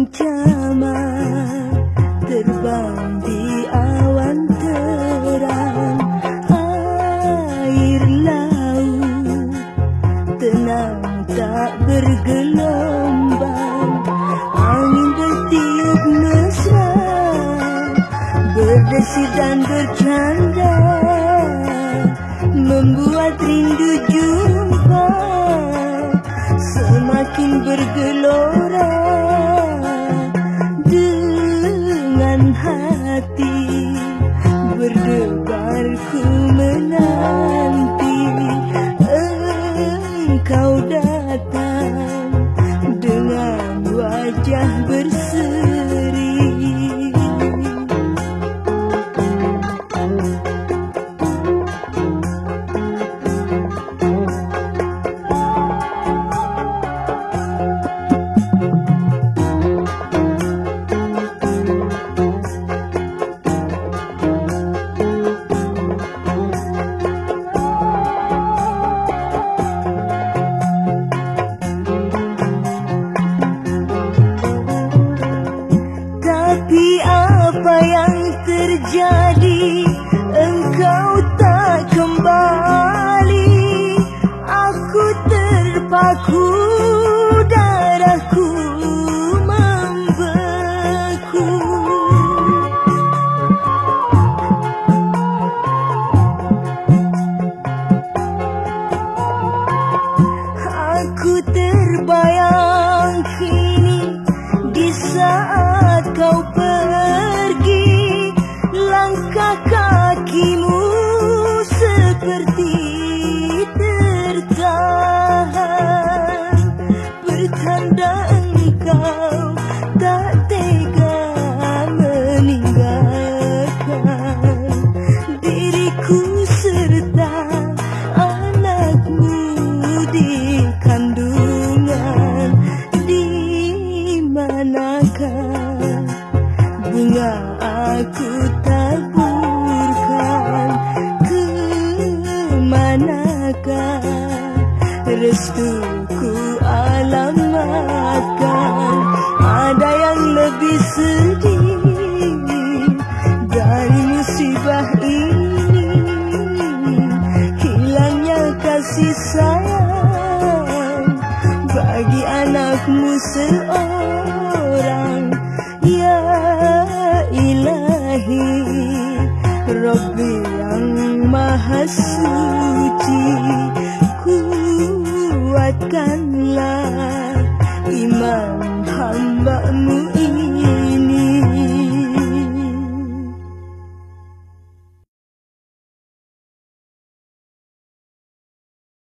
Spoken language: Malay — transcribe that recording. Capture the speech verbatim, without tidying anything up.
ancaman terbang di awan terang. Air laut tenang tak bergelombang, angin bertiup mesra, berdesir dan bercanda, membuat rindu jumpa semakin bergelora. Dengan hati berdebar ku menanti engkau datang dengan wajah berseri. Tapi apa yang terjadi? Engkau tak kembali. Aku terpaku, darahku membeku. Aku terbayang kini di saat kau pergi, langkah kakimu seperti tertahan, pertanda engkau tak tega meninggalkan diriku serta anakmu di kandungan. Di manakah bunga aku taburkan? Kemanakah restuku alamatkan? Ada yang lebih sedih dari musibah ini, hilangnya kasih sayang bagi anakmu seorang. Ya Ilahi, Rabbi yang Maha Suci, kuatkanlah iman hamba-Mu